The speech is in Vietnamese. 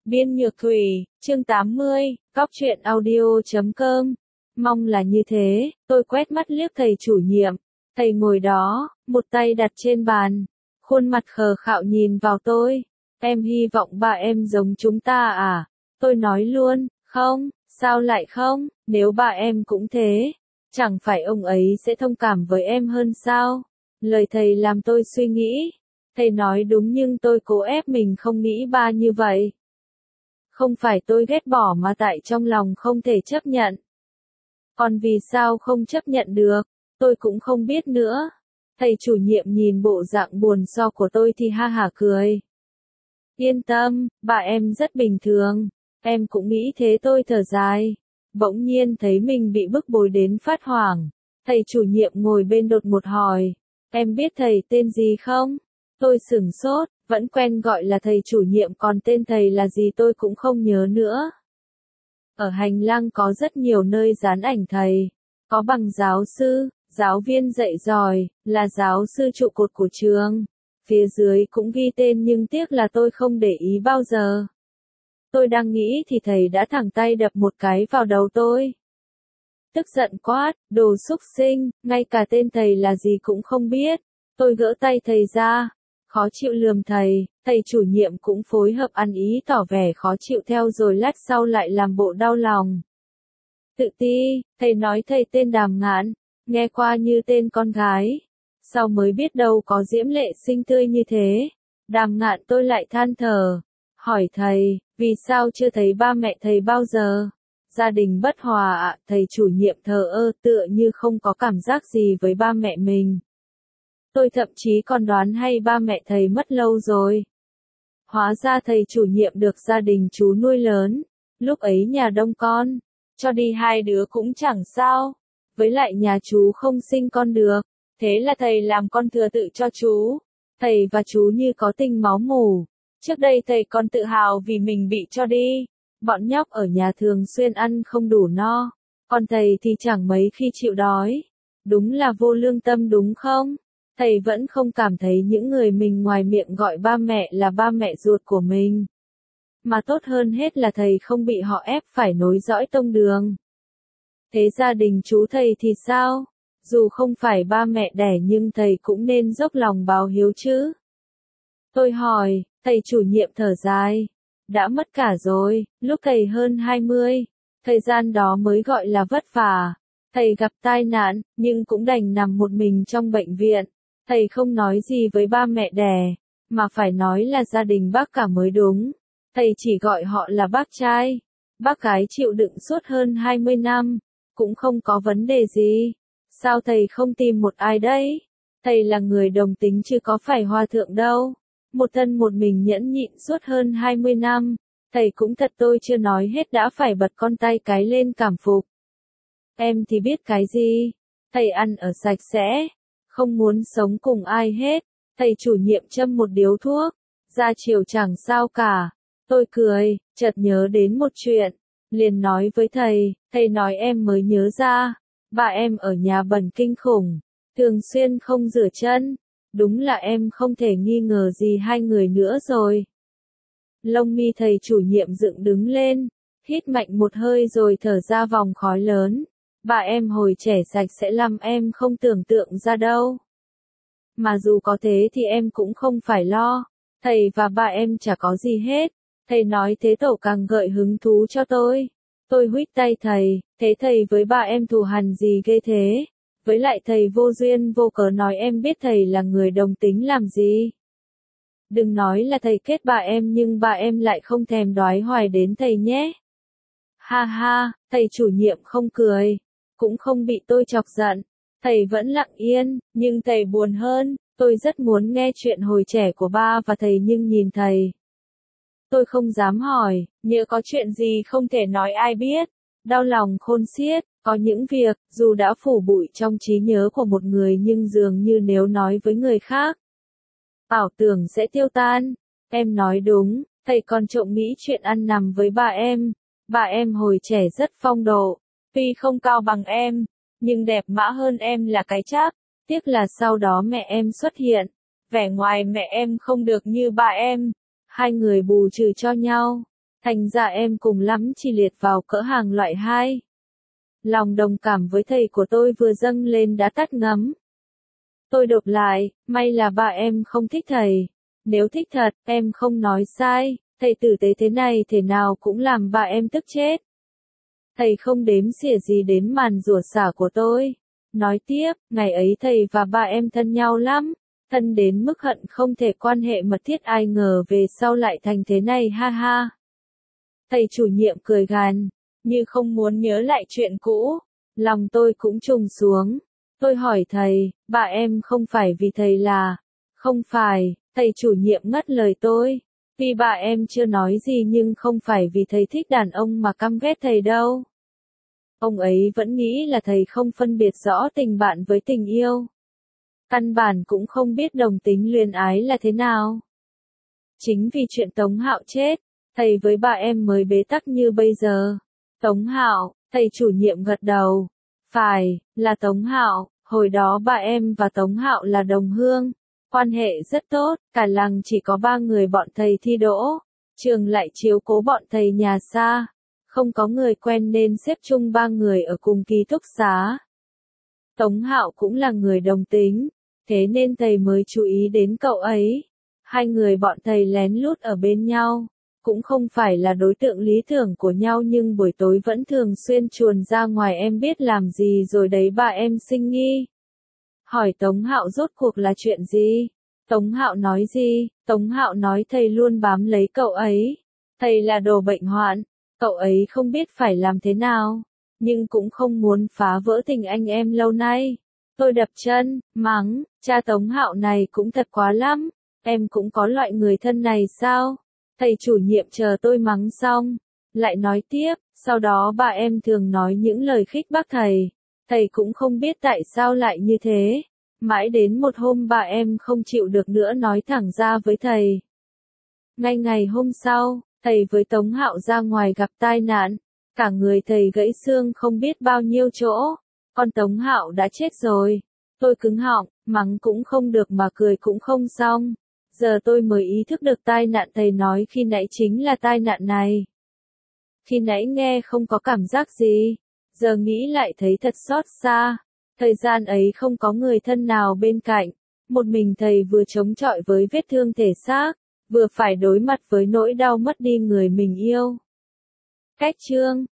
Biên Nhược Thủy, chương 80, Góc truyện audio.com. Mong là như thế, tôi quét mắt liếc thầy chủ nhiệm. Thầy ngồi đó, một tay đặt trên bàn, khuôn mặt khờ khạo nhìn vào tôi. Em hy vọng ba em giống chúng ta à? Tôi nói luôn, không, sao lại không, nếu ba em cũng thế, chẳng phải ông ấy sẽ thông cảm với em hơn sao? Lời thầy làm tôi suy nghĩ. Thầy nói đúng nhưng tôi cố ép mình không nghĩ ba như vậy. Không phải tôi ghét bỏ mà tại trong lòng không thể chấp nhận. Còn vì sao không chấp nhận được, tôi cũng không biết nữa. Thầy chủ nhiệm nhìn bộ dạng buồn so của tôi thì ha hả cười. Yên tâm, ba em rất bình thường. Em cũng nghĩ thế. Tôi thở dài. Bỗng nhiên thấy mình bị bức bối đến phát hoảng. Thầy chủ nhiệm ngồi bên đột ngột hỏi. Em biết thầy tên gì không? Tôi sửng sốt, vẫn quen gọi là thầy chủ nhiệm còn tên thầy là gì tôi cũng không nhớ nữa. Ở hành lang có rất nhiều nơi dán ảnh thầy. Có bằng giáo sư, giáo viên dạy giỏi, là giáo sư trụ cột của trường. Phía dưới cũng ghi tên nhưng tiếc là tôi không để ý bao giờ. Tôi đang nghĩ thì thầy đã thẳng tay đập một cái vào đầu tôi. Tức giận quát, đồ xúc sinh, ngay cả tên thầy là gì cũng không biết. Tôi gỡ tay thầy ra. Khó chịu lườm thầy chủ nhiệm cũng phối hợp ăn ý tỏ vẻ khó chịu theo rồi lát sau lại làm bộ đau lòng. Tự ti, thầy nói thầy tên Đàm Ngạn, nghe qua như tên con gái. Sau mới biết đâu có diễm lệ xinh tươi như thế. Đàm Ngạn tôi lại than thở. Hỏi thầy, vì sao chưa thấy ba mẹ thầy bao giờ? Gia đình bất hòa ạ, thầy chủ nhiệm thờ ơ tựa như không có cảm giác gì với ba mẹ mình. Tôi thậm chí còn đoán hay ba mẹ thầy mất lâu rồi. Hóa ra thầy chủ nhiệm được gia đình chú nuôi lớn. Lúc ấy nhà đông con, cho đi hai đứa cũng chẳng sao. Với lại nhà chú không sinh con được. Thế là thầy làm con thừa tự cho chú. Thầy và chú như có tình máu mủ. Trước đây thầy còn tự hào vì mình bị cho đi. Bọn nhóc ở nhà thường xuyên ăn không đủ no. Còn thầy thì chẳng mấy khi chịu đói. Đúng là vô lương tâm đúng không? Thầy vẫn không cảm thấy những người mình ngoài miệng gọi ba mẹ là ba mẹ ruột của mình. Mà tốt hơn hết là thầy không bị họ ép phải nối dõi tông đường. Thế gia đình chú thầy thì sao? Dù không phải ba mẹ đẻ nhưng thầy cũng nên dốc lòng báo hiếu chứ. Tôi hỏi, thầy chủ nhiệm thở dài. Đã mất cả rồi, lúc thầy hơn 20. Thời gian đó mới gọi là vất vả. Thầy gặp tai nạn, nhưng cũng đành nằm một mình trong bệnh viện. Thầy không nói gì với ba mẹ đẻ, mà phải nói là gia đình bác cả mới đúng. Thầy chỉ gọi họ là bác trai. Bác gái chịu đựng suốt hơn 20 năm, cũng không có vấn đề gì. Sao thầy không tìm một ai đấy? Thầy là người đồng tính chứ có phải hòa thượng đâu. Một thân một mình nhẫn nhịn suốt hơn 20 năm. Thầy cũng thật tôi chưa nói hết đã phải bật con tay cái lên cảm phục. Em thì biết cái gì? Thầy ăn ở sạch sẽ. Không muốn sống cùng ai hết. Thầy chủ nhiệm châm một điếu thuốc. Ra chiều chẳng sao cả. Tôi cười, chợt nhớ đến một chuyện. Liền nói với thầy nói em mới nhớ ra. Ba em ở nhà bẩn kinh khủng. Thường xuyên không rửa chân. Đúng là em không thể nghi ngờ gì hai người nữa rồi. Lông mi thầy chủ nhiệm dựng đứng lên. Hít mạnh một hơi rồi thở ra vòng khói lớn. Ba em hồi trẻ sạch sẽ lắm em không tưởng tượng ra đâu. Mà dù có thế thì em cũng không phải lo. Thầy và ba em chả có gì hết. Thầy nói thế tổ càng gợi hứng thú cho tôi. Tôi huých tay thầy, thế thầy với ba em thù hằn gì ghê thế? Với lại thầy vô duyên vô cớ nói em biết thầy là người đồng tính làm gì? Đừng nói là thầy kết ba em nhưng ba em lại không thèm đoái hoài đến thầy nhé. Ha ha, thầy chủ nhiệm không cười, cũng không bị tôi chọc giận. Thầy vẫn lặng yên, nhưng thầy buồn hơn. Tôi rất muốn nghe chuyện hồi trẻ của ba và thầy nhưng nhìn thầy. Tôi không dám hỏi, nhỡ có chuyện gì không thể nói ai biết. Đau lòng khôn xiết, có những việc, dù đã phủ bụi trong trí nhớ của một người nhưng dường như nếu nói với người khác, ảo tưởng sẽ tiêu tan. Em nói đúng, thầy còn trộm nghĩ chuyện ăn nằm với ba em. Ba em hồi trẻ rất phong độ, tuy không cao bằng em, nhưng đẹp mã hơn em là cái chắc. Tiếc là sau đó mẹ em xuất hiện, vẻ ngoài mẹ em không được như ba em. Hai người bù trừ cho nhau. Thành ra em cùng lắm chỉ liệt vào cỡ hàng loại 2. Lòng đồng cảm với thầy của tôi vừa dâng lên đã tắt ngấm. Tôi đột lại, may là ba em không thích thầy. Nếu thích thật, em không nói sai, thầy tử tế thế này thế nào cũng làm ba em tức chết. Thầy không đếm xỉa gì đến màn rủa xả của tôi. Nói tiếp, ngày ấy thầy và ba em thân nhau lắm, thân đến mức hận không thể quan hệ mật thiết, ai ngờ về sau lại thành thế này, ha ha. Thầy chủ nhiệm cười gằn, như không muốn nhớ lại chuyện cũ. Lòng tôi cũng trùng xuống. Tôi hỏi thầy, ba em không phải vì thầy là... Không phải, thầy chủ nhiệm ngắt lời tôi. Vì ba em chưa nói gì nhưng không phải vì thầy thích đàn ông mà căm ghét thầy đâu. Ông ấy vẫn nghĩ là thầy không phân biệt rõ tình bạn với tình yêu. Căn bản cũng không biết đồng tính luyến ái là thế nào. Chính vì chuyện Tống Hạo chết, thầy với ba em mới bế tắc như bây giờ. Tống Hạo, thầy chủ nhiệm gật đầu. Phải, là Tống Hạo, hồi đó ba em và Tống Hạo là đồng hương. Quan hệ rất tốt, cả làng chỉ có 3 người bọn thầy thi đỗ. Trường lại chiếu cố bọn thầy nhà xa. Không có người quen nên xếp chung 3 người ở cùng ký túc xá. Tống Hạo cũng là người đồng tính, thế nên thầy mới chú ý đến cậu ấy. 2 người bọn thầy lén lút ở bên nhau, cũng không phải là đối tượng lý tưởng của nhau nhưng buổi tối vẫn thường xuyên chuồn ra ngoài, em biết làm gì rồi đấy, ba em sinh nghi. Hỏi Tống Hạo rốt cuộc là chuyện gì? Tống Hạo nói gì? Tống Hạo nói thầy luôn bám lấy cậu ấy. Thầy là đồ bệnh hoạn, cậu ấy không biết phải làm thế nào, nhưng cũng không muốn phá vỡ tình anh em lâu nay. Tôi đập chân, mắng, cha Tống Hạo này cũng thật quá lắm, em cũng có loại người thân này sao? Thầy chủ nhiệm chờ tôi mắng xong, lại nói tiếp, sau đó ba em thường nói những lời khích bác thầy. Thầy cũng không biết tại sao lại như thế. Mãi đến một hôm ba em không chịu được nữa nói thẳng ra với thầy. Ngay ngày hôm sau, thầy với Tống Hạo ra ngoài gặp tai nạn. Cả người thầy gãy xương không biết bao nhiêu chỗ. Con Tống Hạo đã chết rồi. Tôi cứng họng, mắng cũng không được mà cười cũng không xong. Giờ tôi mới ý thức được tai nạn thầy nói khi nãy chính là tai nạn này. Khi nãy nghe không có cảm giác gì. Giờ nghĩ lại thấy thật xót xa. Thời gian ấy không có người thân nào bên cạnh. Một mình thầy vừa chống chọi với vết thương thể xác, vừa phải đối mặt với nỗi đau mất đi người mình yêu. Cách chương